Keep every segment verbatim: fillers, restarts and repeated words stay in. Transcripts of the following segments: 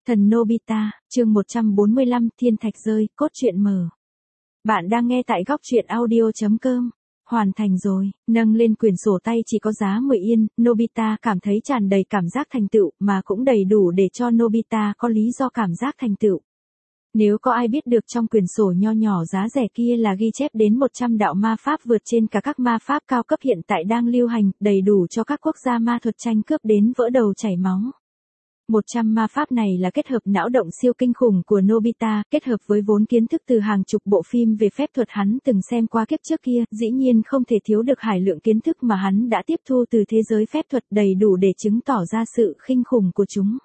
Thần Nobita, chương một trăm bốn mươi lăm, Thiên thạch rơi, cốt truyện mở. Bạn đang nghe tại góc truyện audio chấm com. Hoàn thành rồi, nâng lên quyển sổ tay chỉ có giá mười yên, Nobita cảm thấy tràn đầy cảm giác thành tựu, mà cũng đầy đủ để cho Nobita có lý do cảm giác thành tựu. Nếu có ai biết được trong quyển sổ nho nhỏ giá rẻ kia là ghi chép đến một trăm đạo ma pháp vượt trên cả các ma pháp cao cấp hiện tại đang lưu hành, đầy đủ cho các quốc gia ma thuật tranh cướp đến vỡ đầu chảy máu. một trăm ma pháp này là kết hợp não động siêu kinh khủng của Nobita, kết hợp với vốn kiến thức từ hàng chục bộ phim về phép thuật hắn từng xem qua kiếp trước kia, dĩ nhiên không thể thiếu được hải lượng kiến thức mà hắn đã tiếp thu từ thế giới phép thuật đầy đủ để chứng tỏ ra sự khinh khủng của chúng.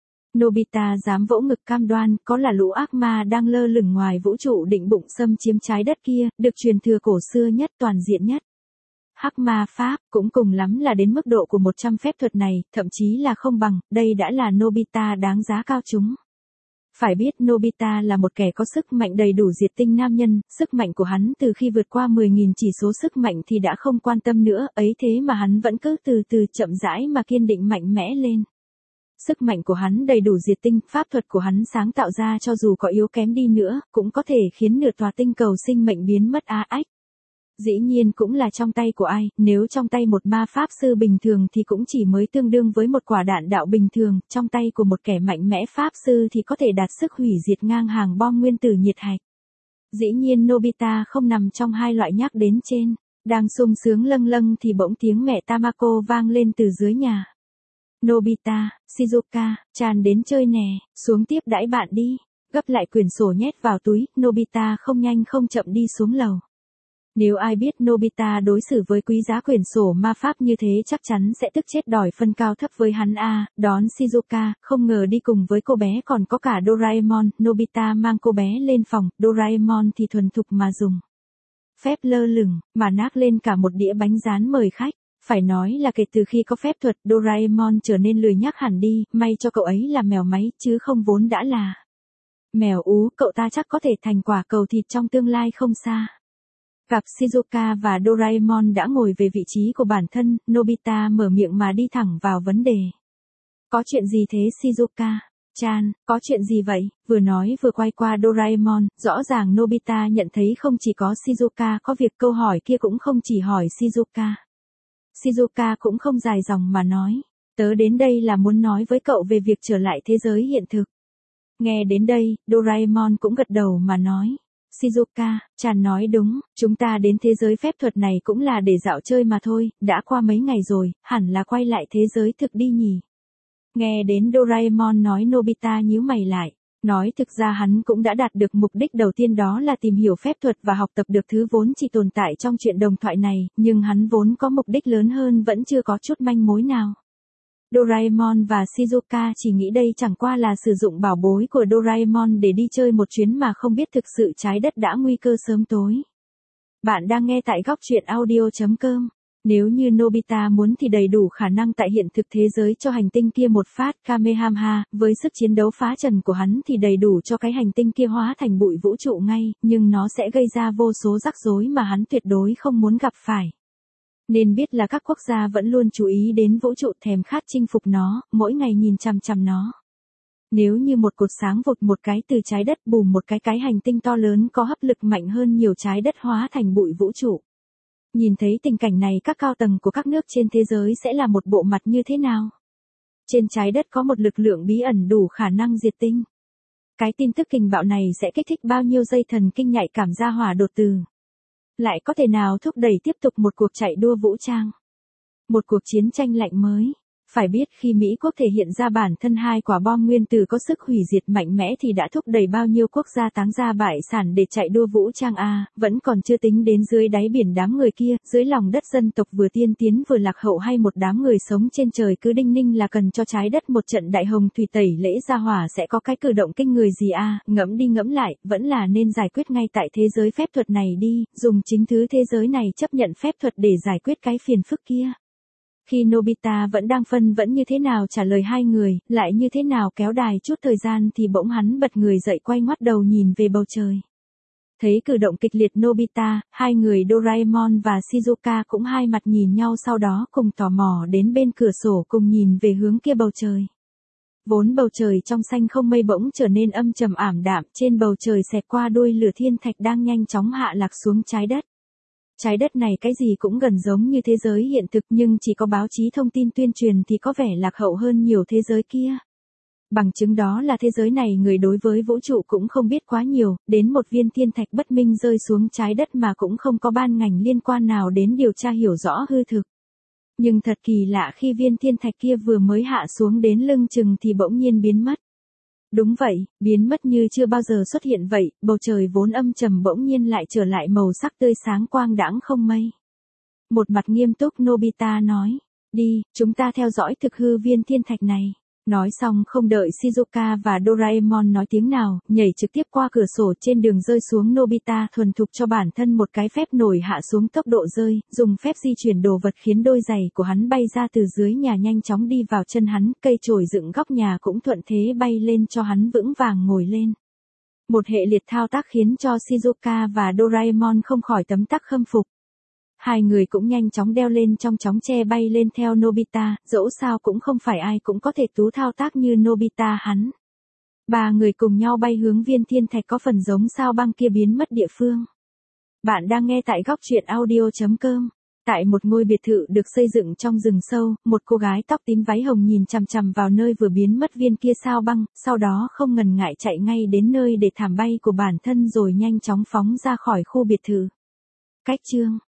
Nobita dám vỗ ngực cam đoan, có là lũ ác ma đang lơ lửng ngoài vũ trụ định bụng xâm chiếm trái đất kia, được truyền thừa cổ xưa nhất toàn diện nhất. Hắc ma pháp, cũng cùng lắm là đến mức độ của một trăm phép thuật này, thậm chí là không bằng, đây đã là Nobita đáng giá cao chúng. Phải biết Nobita là một kẻ có sức mạnh đầy đủ diệt tinh nam nhân, sức mạnh của hắn từ khi vượt qua mười nghìn chỉ số sức mạnh thì đã không quan tâm nữa, ấy thế mà hắn vẫn cứ từ từ chậm rãi mà kiên định mạnh mẽ lên. Sức mạnh của hắn đầy đủ diệt tinh, pháp thuật của hắn sáng tạo ra cho dù có yếu kém đi nữa, cũng có thể khiến nửa tòa tinh cầu sinh mệnh biến mất á ách. Dĩ nhiên cũng là trong tay của ai, nếu trong tay một ma pháp sư bình thường thì cũng chỉ mới tương đương với một quả đạn đạo bình thường, trong tay của một kẻ mạnh mẽ pháp sư thì có thể đạt sức hủy diệt ngang hàng bom nguyên tử nhiệt hạch. Dĩ nhiên Nobita không nằm trong hai loại nhắc đến trên, đang sung sướng lâng lâng thì bỗng tiếng mẹ Tamako vang lên từ dưới nhà. Nobita, Shizuka, Chan đến chơi nè, xuống tiếp đãi bạn đi, gấp lại quyển sổ nhét vào túi, Nobita không nhanh không chậm đi xuống lầu. Nếu ai biết Nobita đối xử với quý giá quyển sổ ma pháp như thế chắc chắn sẽ tức chết đòi phân cao thấp với hắn a. À, đón Shizuka, không ngờ đi cùng với cô bé còn có cả Doraemon, Nobita mang cô bé lên phòng, Doraemon thì thuần thục mà dùng phép lơ lửng, mà nác lên cả một đĩa bánh rán mời khách. Phải nói là kể từ khi có phép thuật, Doraemon trở nên lười nhác hẳn đi, may cho cậu ấy là mèo máy, chứ không vốn đã là mèo ú, cậu ta chắc có thể thành quả cầu thịt trong tương lai không xa. Cặp Shizuka và Doraemon đã ngồi về vị trí của bản thân, Nobita mở miệng mà đi thẳng vào vấn đề. Có chuyện gì thế Shizuka? Chan, có chuyện gì vậy? Vừa nói vừa quay qua Doraemon, rõ ràng Nobita nhận thấy không chỉ có Shizuka có việc, câu hỏi kia cũng không chỉ hỏi Shizuka. Shizuka cũng không dài dòng mà nói, tớ đến đây là muốn nói với cậu về việc trở lại thế giới hiện thực. Nghe đến đây, Doraemon cũng gật đầu mà nói. Shizuka, Chan nói đúng, chúng ta đến thế giới phép thuật này cũng là để dạo chơi mà thôi, đã qua mấy ngày rồi, hẳn là quay lại thế giới thực đi nhỉ. Nghe đến Doraemon nói Nobita nhíu mày lại, nói thực ra hắn cũng đã đạt được mục đích đầu tiên, đó là tìm hiểu phép thuật và học tập được thứ vốn chỉ tồn tại trong chuyện đồng thoại này, nhưng hắn vốn có mục đích lớn hơn vẫn chưa có chút manh mối nào. Doraemon và Shizuka chỉ nghĩ đây chẳng qua là sử dụng bảo bối của Doraemon để đi chơi một chuyến mà không biết thực sự trái đất đã nguy cơ sớm tối. Bạn đang nghe tại góc truyện audio chấm com. Nếu như Nobita muốn thì đầy đủ khả năng tại hiện thực thế giới cho hành tinh kia một phát Kamehameha, với sức chiến đấu phá trần của hắn thì đầy đủ cho cái hành tinh kia hóa thành bụi vũ trụ ngay, nhưng nó sẽ gây ra vô số rắc rối mà hắn tuyệt đối không muốn gặp phải. Nên biết là các quốc gia vẫn luôn chú ý đến vũ trụ, thèm khát chinh phục nó, mỗi ngày nhìn chằm chằm nó. Nếu như một cột sáng vụt một cái từ trái đất bùm một cái cái hành tinh to lớn có hấp lực mạnh hơn nhiều trái đất hóa thành bụi vũ trụ. Nhìn thấy tình cảnh này các cao tầng của các nước trên thế giới sẽ là một bộ mặt như thế nào? Trên trái đất có một lực lượng bí ẩn đủ khả năng diệt tinh. Cái tin tức kinh bạo này sẽ kích thích bao nhiêu dây thần kinh nhạy cảm ra hỏa đột từ. Lại có thể nào thúc đẩy tiếp tục một cuộc chạy đua vũ trang? Một cuộc chiến tranh lạnh mới. Phải biết khi Mỹ quốc thể hiện ra bản thân hai quả bom nguyên tử có sức hủy diệt mạnh mẽ thì đã thúc đẩy bao nhiêu quốc gia táng ra bại sản để chạy đua vũ trang a, vẫn còn chưa tính đến dưới đáy biển đám người kia, dưới lòng đất dân tộc vừa tiên tiến vừa lạc hậu hay một đám người sống trên trời cứ đinh ninh là cần cho trái đất một trận đại hồng thủy tẩy lễ ra hỏa sẽ có cái cử động kinh người gì a, ngẫm đi ngẫm lại, vẫn là nên giải quyết ngay tại thế giới phép thuật này đi, dùng chính thứ thế giới này chấp nhận phép thuật để giải quyết cái phiền phức kia. Khi Nobita vẫn đang phân vẫn như thế nào trả lời hai người, lại như thế nào kéo đài chút thời gian thì bỗng hắn bật người dậy quay ngoắt đầu nhìn về bầu trời. Thấy cử động kịch liệt Nobita, hai người Doraemon và Shizuka cũng hai mặt nhìn nhau sau đó cùng tò mò đến bên cửa sổ cùng nhìn về hướng kia bầu trời. Vốn bầu trời trong xanh không mây bỗng trở nên âm trầm ảm đạm, trên bầu trời xẹt qua đuôi lửa thiên thạch đang nhanh chóng hạ lạc xuống trái đất. Trái đất này cái gì cũng gần giống như thế giới hiện thực, nhưng chỉ có báo chí thông tin tuyên truyền thì có vẻ lạc hậu hơn nhiều thế giới kia. Bằng chứng đó là thế giới này người đối với vũ trụ cũng không biết quá nhiều, đến một viên thiên thạch bất minh rơi xuống trái đất mà cũng không có ban ngành liên quan nào đến điều tra hiểu rõ hư thực. Nhưng thật kỳ lạ, khi viên thiên thạch kia vừa mới hạ xuống đến lưng chừng thì bỗng nhiên biến mất. Đúng vậy, biến mất như chưa bao giờ xuất hiện vậy, bầu trời vốn âm trầm bỗng nhiên lại trở lại màu sắc tươi sáng quang đãng không mây. Một mặt nghiêm túc Nobita nói, đi, chúng ta theo dõi thực hư viên thiên thạch này. Nói xong không đợi Shizuka và Doraemon nói tiếng nào, nhảy trực tiếp qua cửa sổ trên đường rơi xuống. Nobita thuần thục cho bản thân một cái phép nổi hạ xuống tốc độ rơi, dùng phép di chuyển đồ vật khiến đôi giày của hắn bay ra từ dưới nhà nhanh chóng đi vào chân hắn, cây chổi dựng góc nhà cũng thuận thế bay lên cho hắn vững vàng ngồi lên. Một hệ liệt thao tác khiến cho Shizuka và Doraemon không khỏi tấm tắc khâm phục. Hai người cũng nhanh chóng đeo lên trong chóng che bay lên theo Nobita, dẫu sao cũng không phải ai cũng có thể tú thao tác như Nobita hắn. Ba người cùng nhau bay hướng viên thiên thạch có phần giống sao băng kia biến mất địa phương. Bạn đang nghe tại góc truyện audio chấm com. Tại một ngôi biệt thự được xây dựng trong rừng sâu, một cô gái tóc tím váy hồng nhìn chằm chằm vào nơi vừa biến mất viên kia sao băng, sau đó không ngần ngại chạy ngay đến nơi để thảm bay của bản thân rồi nhanh chóng phóng ra khỏi khu biệt thự. Cách chương